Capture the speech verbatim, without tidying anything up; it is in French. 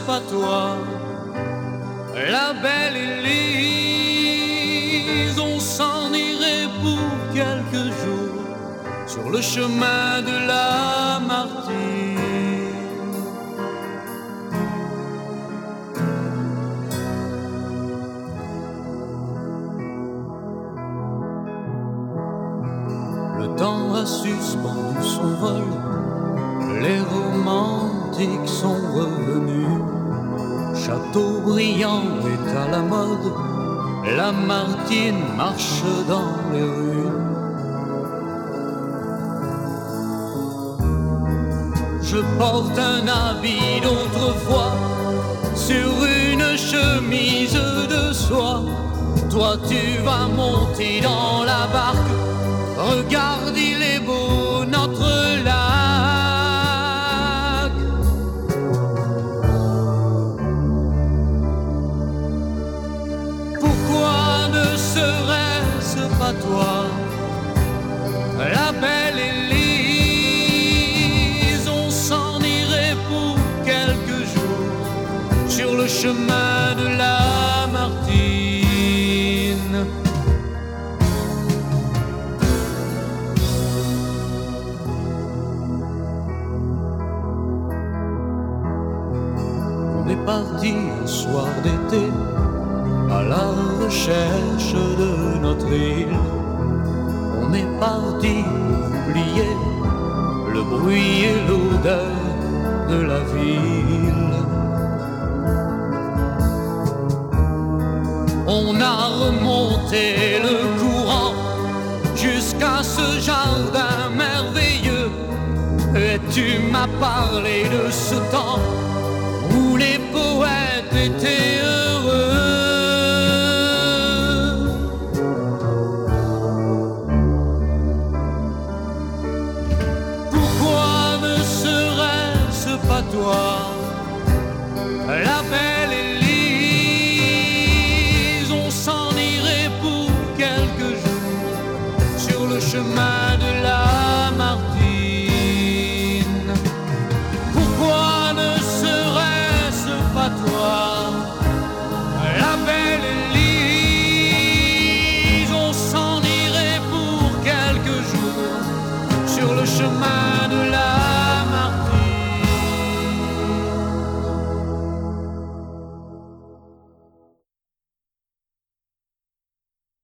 pas toi, la belle Élise. On s'en irait pour quelques jours sur le chemin de la Martyre. Le temps a suspendu son vol, les romantiques sont revenus. Chateaubriand est à la mode, Lamartine marche dans les rues. Je porte un habit d'autrefois sur une chemise de soie. Toi tu vas monter dans la barque, regarde il est beau notre lac. Pourquoi ne serait-ce pas toi, la belle Élise? On s'en irait pour quelques jours sur le chemin de la Martyne. On est parti un soir d'été à la recherche de notre île. On est parti oublier le bruit et l'odeur de la ville. On a remonté le courant jusqu'à ce jardin merveilleux, et tu m'as parlé de ce temps où les poètes étaient heureux. Pourquoi ne serait-ce pas toi,